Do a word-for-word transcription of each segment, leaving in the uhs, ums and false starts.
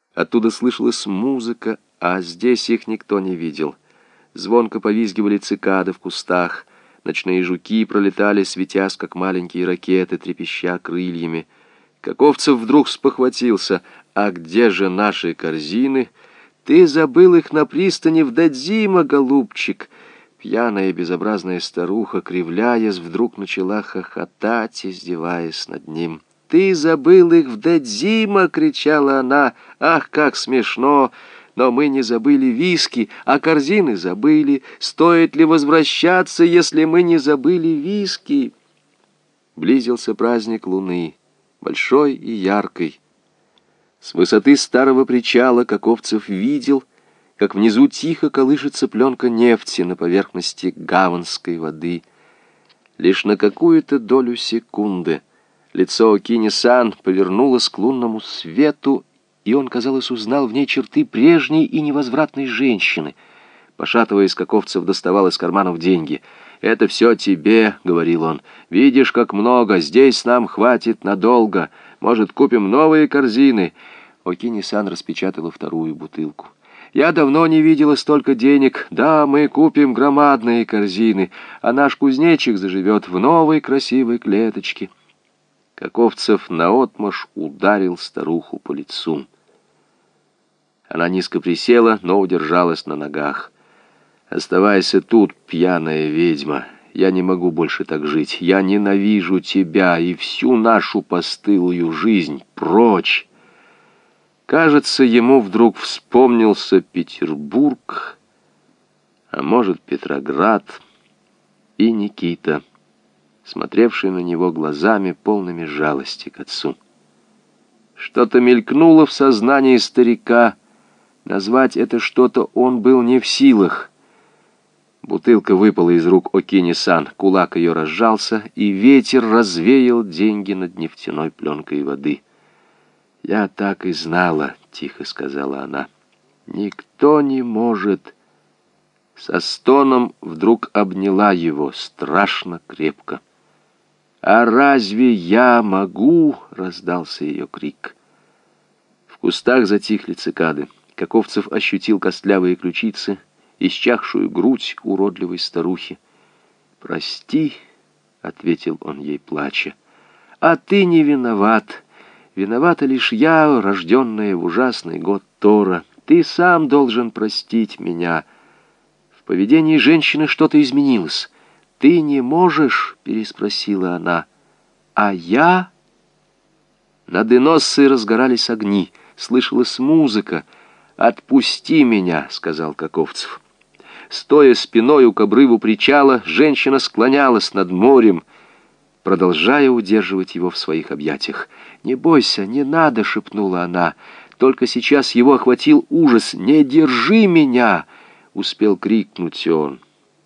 Оттуда слышалась музыка, а здесь их никто не видел. Звонко повизгивали цикады в кустах, ночные жуки пролетали, светясь, как маленькие ракеты, трепеща крыльями. Каковцев вдруг спохватился: «А где же наши корзины? Ты забыл их на пристани в Дадзима, голубчик!» Пьяная и безобразная старуха, кривляясь, вдруг начала хохотать, издеваясь над ним. «Ты забыл их в Дадзима!» — кричала она. «Ах, как смешно! Но мы не забыли виски, а корзины забыли. Стоит ли возвращаться, если мы не забыли виски?» Близился праздник Луны, большой и яркой. С высоты старого причала Каковцев видел, как внизу тихо колышется пленка нефти на поверхности гаванской воды. Лишь на какую-то долю секунды лицо Окини-сан повернулось к лунному свету, и он, казалось, узнал в ней черты прежней и невозвратной женщины. Пошатываясь, Каковцев доставал из карманов деньги. «Это все тебе», — говорил он. «Видишь, как много, здесь нам хватит надолго. Может, купим новые корзины?» Окини-сан распечатала вторую бутылку. «Я давно не видела столько денег. Да, мы купим громадные корзины, а наш кузнечик заживет в новой красивой клеточке». Каковцев наотмашь ударил старуху по лицу. Она низко присела, но удержалась на ногах. «Оставайся тут, пьяная ведьма. Я не могу больше так жить. Я ненавижу тебя и всю нашу постылую жизнь. Прочь!» Кажется, ему вдруг вспомнился Петербург, а может, Петроград, и Никита, смотревший на него глазами, полными жалости к отцу. Что-то мелькнуло в сознании старика. Назвать это что-то он был не в силах. Бутылка выпала из рук Окини-сан, кулак ее разжался, и ветер развеял деньги над нефтяной пленкой воды. «Я так и знала», — тихо сказала она. «Никто не может...» Со стоном вдруг обняла его страшно крепко. «А разве я могу?» — раздался ее крик. В кустах затихли цикады. Каковцев ощутил костлявые ключицы, исчахшую грудь уродливой старухи. «Прости», — ответил он ей, плача, — «а ты не виноват. Виновата лишь я, рожденная в ужасный год Тора. Ты сам должен простить меня». В поведении женщины что-то изменилось. «Ты не можешь?» — переспросила она. «А я?» Над Иноссой разгорались огни, слышалась музыка. «Отпусти меня», — сказал Каковцев. Стоя спиною к обрыву причала, женщина склонялась над морем, продолжая удерживать его в своих объятиях. «Не бойся, не надо», — шепнула она. Только сейчас его охватил ужас. «Не держи меня!» — успел крикнуть он.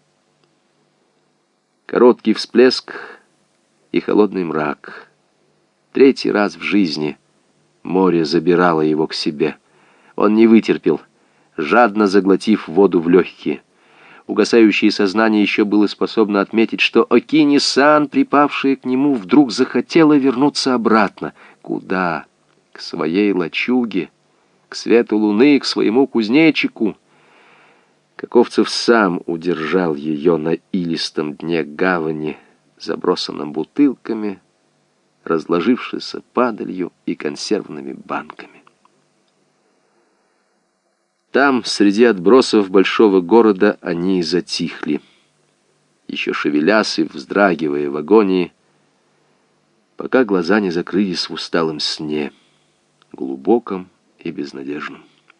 Короткий всплеск и холодный мрак. Третий раз в жизни море забирало его к себе. Он не вытерпел, жадно заглотив воду в легкие. Угасающее сознание еще было способно отметить, что Окини-сан, припавшая к нему, вдруг захотела вернуться обратно. Куда? К своей лачуге, к свету луны, к своему кузнечику. Каковцев сам удержал ее на илистом дне гавани, забросанном бутылками, разложившейся падалью и консервными банками. Там, среди отбросов большого города, они затихли, еще шевелясь и вздрагивая в агонии, пока глаза не закрылись в усталом сне, глубоком и безнадежном.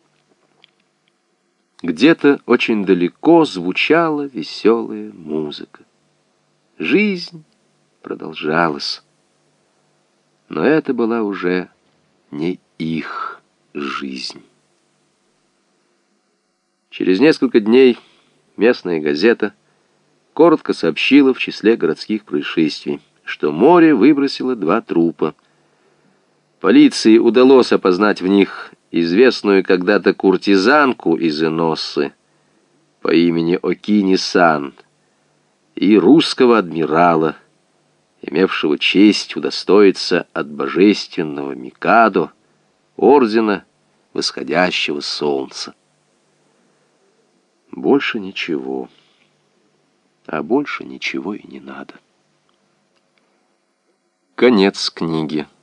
Где-то очень далеко звучала веселая музыка. Жизнь продолжалась, но это была уже не их жизнь. Через несколько дней местная газета коротко сообщила в числе городских происшествий, что море выбросило два трупа. Полиции удалось опознать в них известную когда-то куртизанку из Иноссы по имени Окини-сан и русского адмирала, имевшего честь удостоиться от божественного Микадо ордена восходящего солнца. Больше ничего. А больше ничего и не надо. Конец книги.